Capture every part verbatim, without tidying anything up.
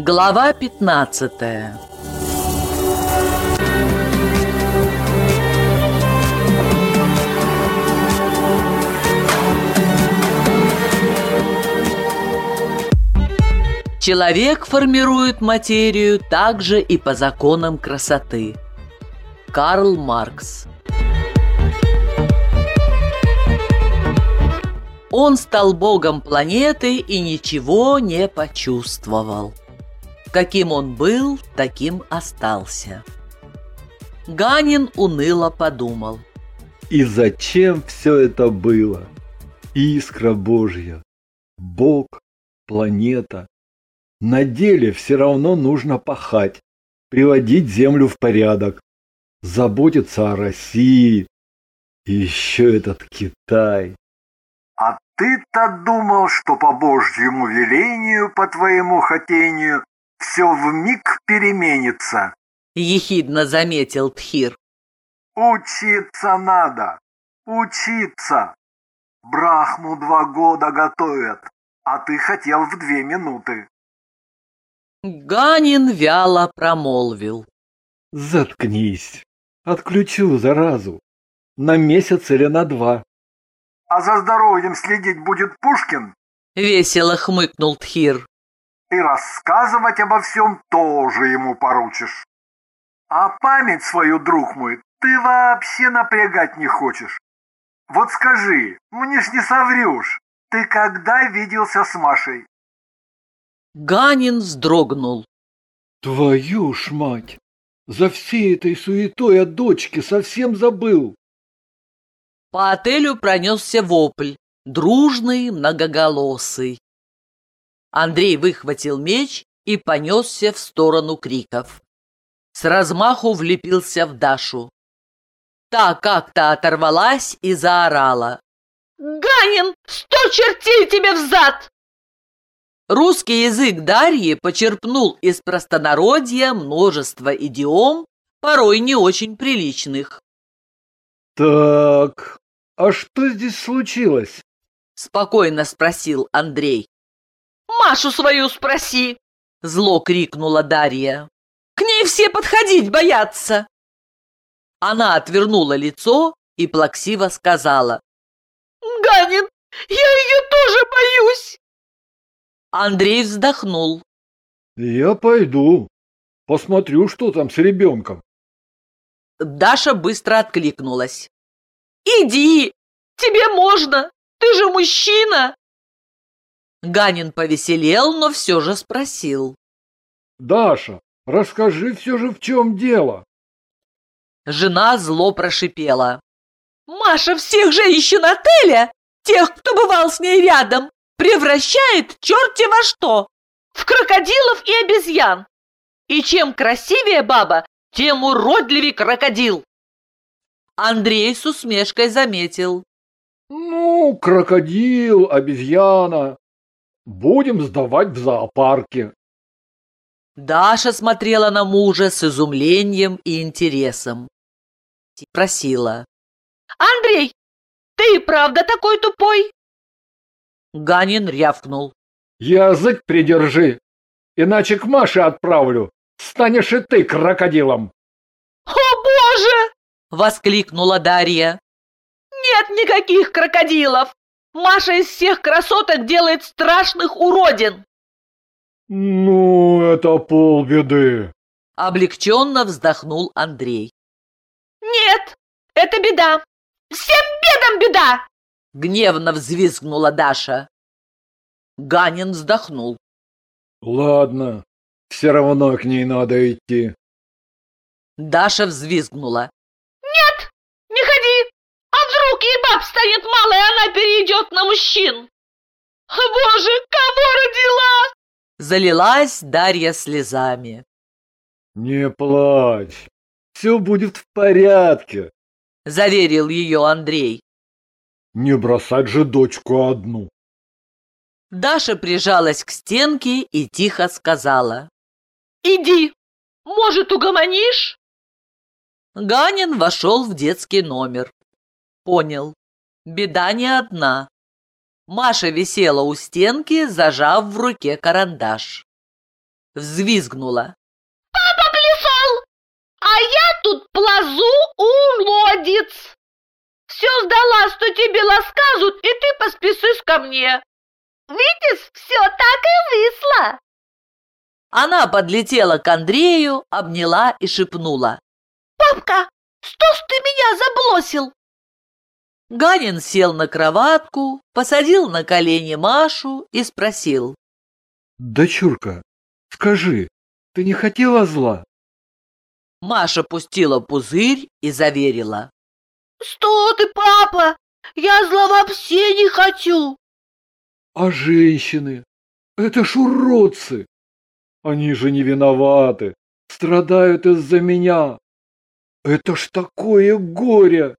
Глава пятнадцатая. Человек формирует материю также и по законам красоты. Карл Маркс. Он стал богом планеты и ничего не почувствовал. Каким он был, таким остался. Ганин уныло подумал. И зачем все это было? Искра Божья, Бог, планета. На деле все равно нужно пахать, приводить землю в порядок, заботиться о России. И еще этот Китай. А ты-то думал, что по Божьему велению, по твоему хотению, все вмиг переменится? Ехидно заметил Тхир. Учиться надо, учиться. Брахму два года готовят, а ты хотел в две минуты. Ганин вяло промолвил. Заткнись, отключу заразу. На месяц или на два. А за здоровьем следить будет Пушкин? Весело хмыкнул Тхир. И рассказывать обо всем тоже ему поручишь. А память свою, друг мой, ты вообще напрягать не хочешь. Вот скажи, мне ж не соврешь, ты когда виделся с Машей? Ганин вздрогнул. Твою ж мать! За всей этой суетой о дочке совсем забыл. По отелю пронесся вопль, дружный, многоголосый. Андрей выхватил меч и понесся в сторону криков. С размаху влепился в Дашу. Та как-то оторвалась и заорала. «Ганин, сто чертей тебе взад!» Русский язык Дарьи почерпнул из простонародья множество идиом, порой не очень приличных. Так, а что здесь случилось? Спокойно спросил Андрей. «Машу свою спроси!» Зло крикнула Дарья. «К ней все подходить боятся!» Она отвернула лицо и плаксиво сказала. «Ганин, я ее тоже боюсь!» Андрей вздохнул. Я пойду, посмотрю, что там с ребенком. Даша быстро откликнулась. «Иди! Тебе можно! Ты же мужчина!» Ганин повеселел, но все же спросил. Даша, расскажи все же, в чем дело. Жена зло прошипела. «Маша всех женщин отеля, тех, кто бывал с ней рядом, превращает черти во что, в крокодилов и обезьян. И чем красивее баба, тем уродливее крокодил». Андрей с усмешкой заметил. Ну, крокодил, обезьяна. Будем сдавать в зоопарке. Даша смотрела на мужа с изумлением и интересом. Спросила. «Андрей, ты и правда такой тупой?» Ганин рявкнул. Язык придержи, иначе к Маше отправлю. Станешь и ты крокодилом. «О, Боже!» — воскликнула Дарья. «Нет никаких крокодилов! Маша из всех красоток делает страшных уродин!» Ну, это полбеды. Облегченно вздохнул Андрей. «Нет, это беда! Всем бедам беда!» Гневно взвизгнула Даша. Ганин вздохнул. Ладно, все равно к ней надо идти. Даша взвизгнула. «Нет, не ходи! А вдруг ей баб станет мало, и она перейдет на мужчин? Боже, кого родила?» Залилась Дарья слезами. Не плачь, все будет в порядке, заверил ее Андрей. Не бросать же дочку одну. Даша прижалась к стенке и тихо сказала. «Иди, может, угомонишь?» Ганин вошел в детский номер. Понял, беда не одна. Маша висела у стенки, зажав в руке карандаш. взвизгнула. Папа плясал, а я тут плазу у лодец. Все сдала, что тебе рассказывают, и ты поспешишь ко мне. Видишь, все так и вышло. Она подлетела к Андрею, обняла и шепнула. Папка, что ж ты меня заблосил? Ганин сел на кроватку, посадил на колени Машу и спросил. Дочурка, скажи, ты не хотела зла? Маша пустила пузырь и заверила. Что ты, папа? Я зла вообще не хочу. А женщины? Это ж уродцы! Они же не виноваты, страдают из-за меня. Это ж такое горе!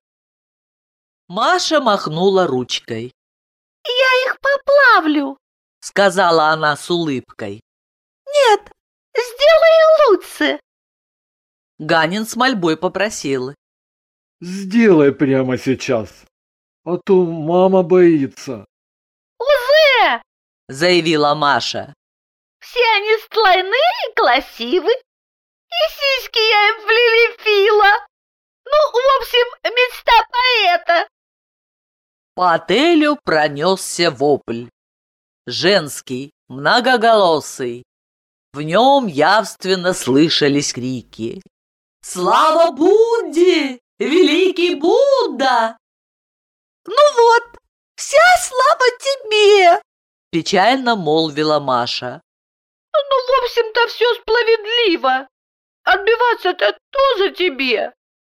Маша махнула ручкой. «Я их поплавлю», — сказала она с улыбкой. «Нет, сделай лучше». Ганин с мольбой попросил. «Сделай прямо сейчас, а то мама боится». «Уже!» — заявила Маша. «Все они стройные и красивые, и сиськи я им прилепила. Ну, в общем, мечта поэта». По отелю пронесся вопль. Женский, многоголосый. В нем явственно слышались крики. «Слава Будде! Великий Будда!» «Ну вот, вся слава тебе!» — печально молвила Маша. «Ну, в общем-то, все справедливо. Отбиваться-то тоже тебе».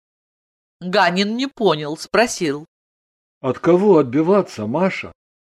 Ганин не понял, спросил. От кого отбиваться, Маша?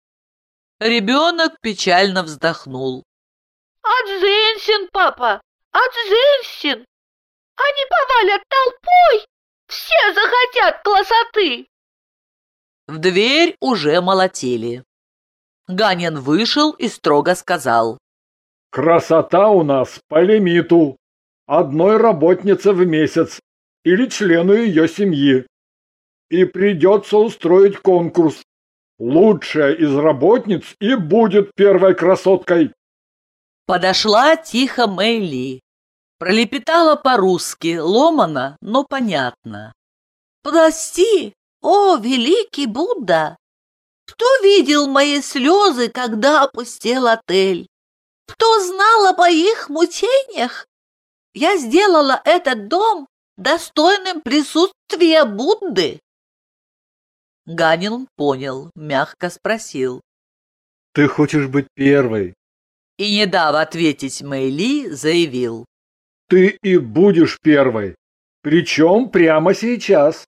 Ребенок печально вздохнул. От женщин, папа, от женщин. Они повалят толпой, все захотят красоты. В дверь уже молотили. Ганин вышел и строго сказал. Красота у нас по лимиту. Одной работнице в месяц или члену ее семьи. И придется устроить конкурс. Лучшая из работниц и будет первой красоткой. Подошла тихо Мэйли. Пролепетала по-русски, ломано, но понятно. «Прости, о, великий Будда! Кто видел мои слезы, когда опустел отель? Кто знал о моих мучениях? Я сделала этот дом достойным присутствия Будды». Ганин понял, мягко спросил. Ты хочешь быть первой? И, не дав ответить Мэйли, заявил. Ты и будешь первой. Причем прямо сейчас.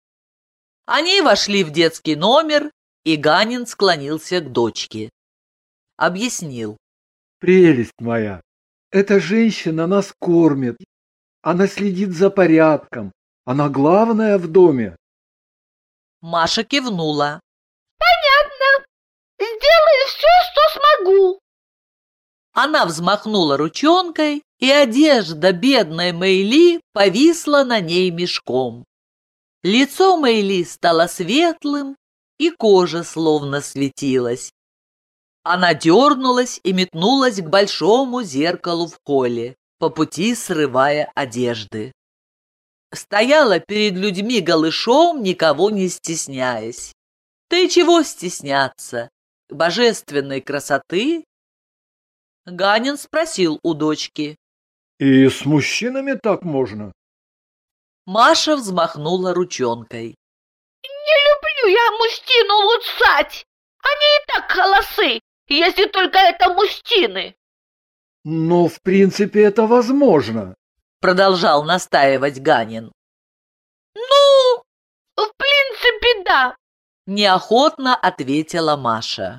Они вошли в детский номер, и Ганин склонился к дочке. Объяснил. Прелесть моя, эта женщина нас кормит. Она следит за порядком. Она главная в доме. Маша кивнула. «Понятно. Сделаю все, что смогу». Она взмахнула ручонкой, и одежда бедной Мэйли повисла на ней мешком. Лицо Мэйли стало светлым, и кожа словно светилась. Она дернулась и метнулась к большому зеркалу в холле, по пути срывая одежды. Стояла перед людьми голышом, никого не стесняясь. Ты чего стесняться? Божественной красоты? Ганин спросил у дочки. И с мужчинами так можно? Маша взмахнула ручонкой. «Не люблю я мужчину лучшать. Они и так холосы, если только это мужчины». Но в принципе это возможно. Продолжал настаивать Ганин. «Ну, в принципе, да», — неохотно ответила Маша.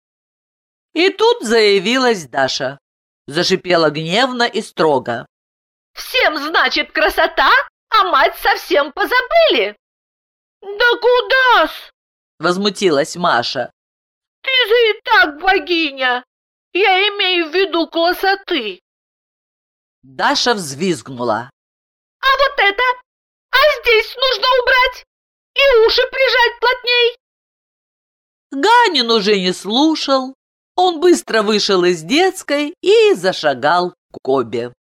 И тут заявилась Даша. Зашипела гневно и строго. «Всем, значит, красота, а мать совсем позабыли». «Да куда-с?» — возмутилась Маша. «Ты же и так богиня. Я имею в виду красоты». Даша взвизгнула. «А вот это? А здесь нужно убрать и уши прижать плотней». Ганин уже не слушал. Он быстро вышел из детской и зашагал к Кобе.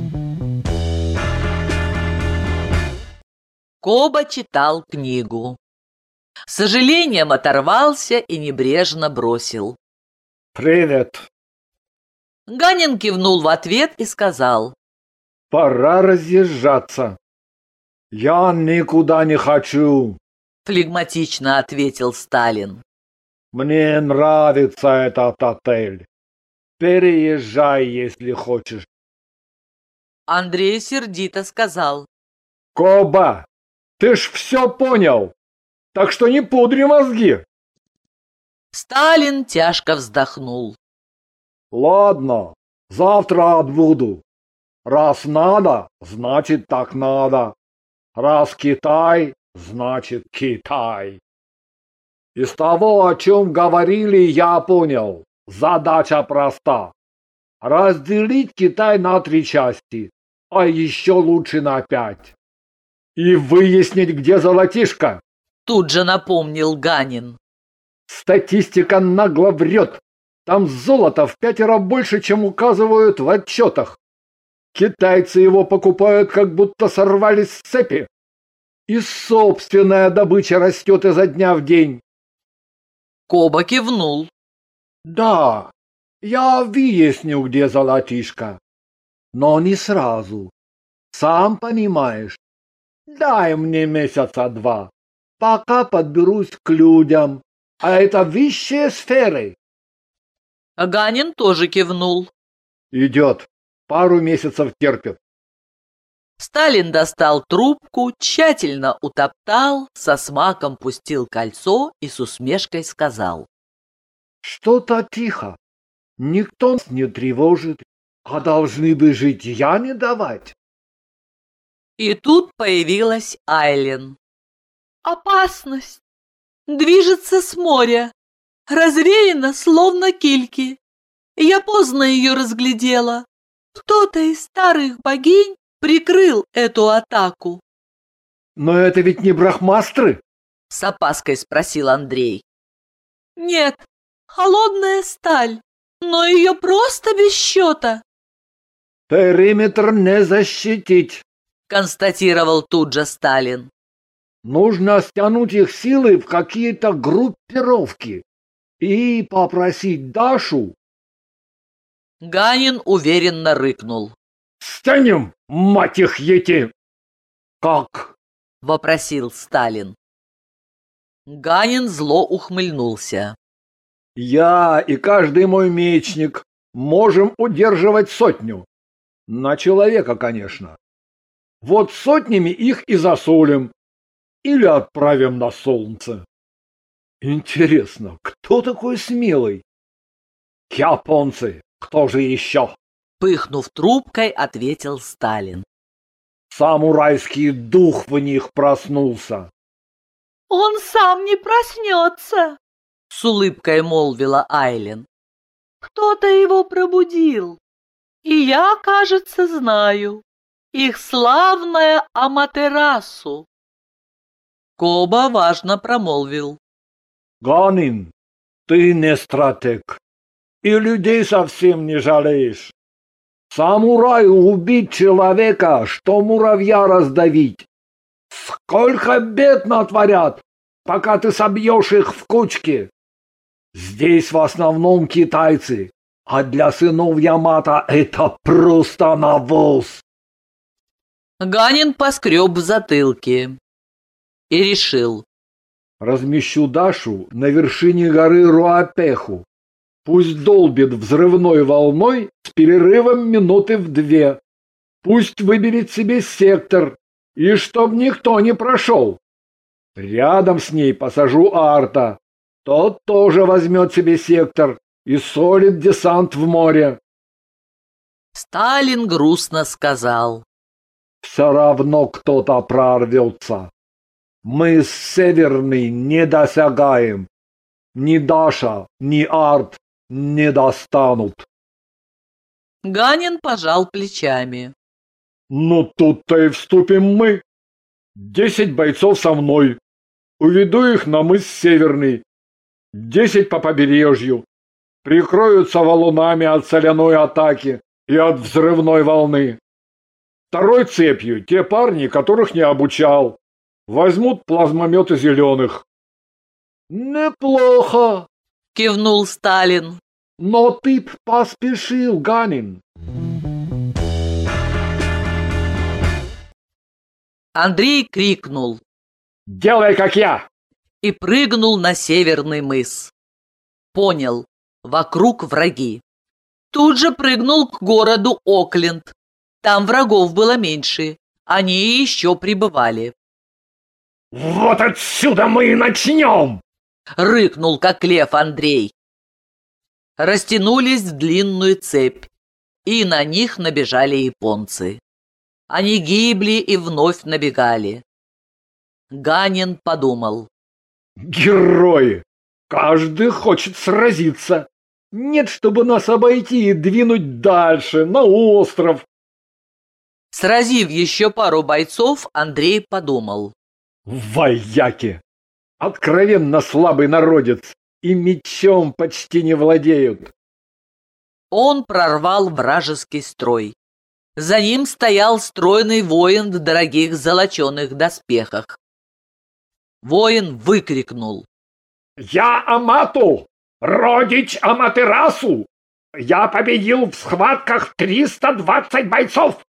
Коба читал книгу. С сожалением оторвался и небрежно бросил: «Привет!» Ганин кивнул в ответ и сказал: «Пора разъезжаться. Я никуда не хочу», — флегматично ответил Сталин. «Мне нравится этот отель. Переезжай, если хочешь». Андрей сердито сказал: «Коба, ты ж все понял, так что не пудри мозги». Сталин тяжко вздохнул. «Ладно, завтра отбуду. Раз надо, значит так надо. Раз Китай, значит Китай. Из того, о чем говорили, я понял. Задача проста. Разделить Китай на три части, а еще лучше на пять. И выяснить, где золотишко». Тут же напомнил Ганин. «Статистика нагло врет. Там золото в пятеро больше, чем указывают в отчетах. Китайцы его покупают, как будто сорвались с цепи. И собственная добыча растет изо дня в день». Коба кивнул. «Да, я выясню, где золотишко. Но не сразу. Сам понимаешь. Дай мне месяца два, пока подберусь к людям. А это высшие сферы». Ганин тоже кивнул. «Идет. Пару месяцев терпит». Сталин достал трубку, тщательно утоптал, со смаком пустил кольцо и с усмешкой сказал: «Что-то тихо. Никто нас не тревожит, а должны бы жить я не давать». И тут появилась Айлен. «Опасность! Движется с моря, развеяна, словно кильки. Я поздно ее разглядела. Кто-то из старых богинь прикрыл эту атаку». «Но это ведь не брахмастры?» — с опаской спросил Андрей. «Нет, холодная сталь, но ее просто без счета». «Периметр не защитить», — констатировал тут же Сталин. «Нужно стянуть их силы в какие-то группировки и попросить Дашу». Ганин уверенно рыкнул. «Стянем, мать их ети!» «Как?» — вопросил Сталин. Ганин зло ухмыльнулся. «Я и каждый мой мечник можем удерживать сотню. На человека, конечно. Вот сотнями их и засолим. Или отправим на солнце. Интересно, кто такой смелый?» «Японцы, кто же еще?» Пыхнув трубкой, ответил Сталин. «Самурайский дух в них проснулся». «Он сам не проснется», — с улыбкой молвила Айлен. «Кто-то его пробудил. И я, кажется, знаю. Их славная Аматерасу». Коба важно промолвил. «Ганин, ты не стратег. И людей совсем не жалеешь. Самураю убить человека, что муравья раздавить. Сколько бед натворят, пока ты собьешь их в кучки. Здесь в основном китайцы, а для сынов Ямато это просто навоз». Ганин поскреб в затылке и решил: «Размещу Дашу на вершине горы Руапеху. Пусть долбит взрывной волной с перерывом минуты в две. Пусть выберет себе сектор, и чтоб никто не прошел. Рядом с ней посажу Арта. Тот тоже возьмет себе сектор и солит десант в море». Сталин грустно сказал: «Все равно кто-то прорвется. Мы с Северной не досягаем. Ни Даша, ни Арт не достанут». Ганин пожал плечами. «Ну тут-то и вступим мы. Десять бойцов со мной. Уведу их на мыс Северный. Десять по побережью. Прикроются валунами от соляной атаки. и от взрывной волны. Второй цепью те парни, которых не обучал, возьмут плазмометы зеленых. Неплохо, кивнул Сталин. Но ты б поспешил, Ганин. Андрей крикнул: «Делай, как я!» и прыгнул на северный мыс. Понял, вокруг враги. Тут же прыгнул к городу Окленд. Там врагов было меньше, они еще прибывали. «Вот отсюда мы и начнем!» — рыкнул, как лев, Андрей. Растянулись в длинную цепь, и на них набежали японцы. Они гибли и вновь набегали. Ганин подумал: «Герои! Каждый хочет сразиться. Нет, чтобы нас обойти и двинуть дальше, на остров». Сразив еще пару бойцов, Андрей подумал: «Вояки! Откровенно слабый народец, и мечом почти не владеют». Он прорвал вражеский строй. За ним стоял стройный воин в дорогих золоченых доспехах. Воин выкрикнул: «Я Амату, родич Аматерасу! Я победил в схватках триста двадцать бойцов!»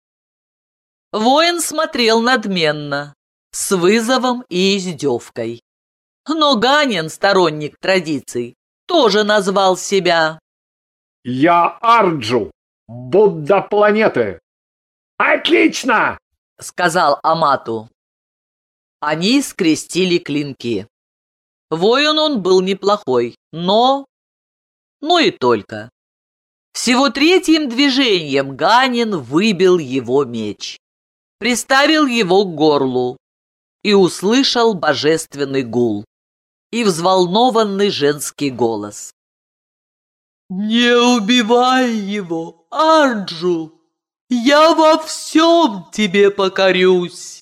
Воин смотрел надменно, с вызовом и издевкой. Но Ганин, сторонник традиций, тоже назвал себя: «Я Арджу, Будда планеты!» «Отлично!» — сказал Амату. Они скрестили клинки. Воин он был неплохой, но... Ну и только. Всего третьим движением Ганин выбил его меч, приставил его к горлу и услышал божественный гул и взволнованный женский голос: «Не убивай его, Арджу! Я во всем тебе покорюсь!»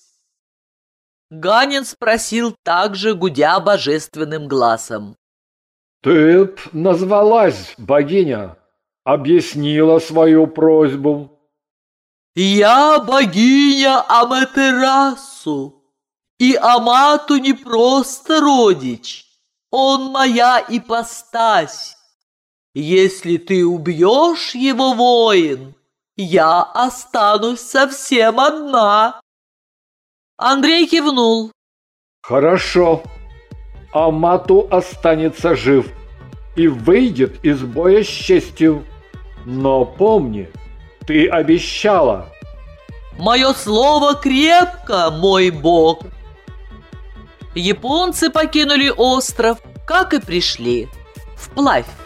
Ганин спросил также, гудя божественным глазом: «Ты б назвалась, богиня, объяснила свою просьбу». «Я богиня Аматерасу, и Амату не просто родич, он моя ипостась. Если ты убьешь его, воин, я останусь совсем одна». Андрей кивнул. «Хорошо. Амату останется жив и выйдет из боя с честью. Но помни, ты обещала». «Мое слово крепко, мой бог». Японцы покинули остров, как и пришли, вплавь.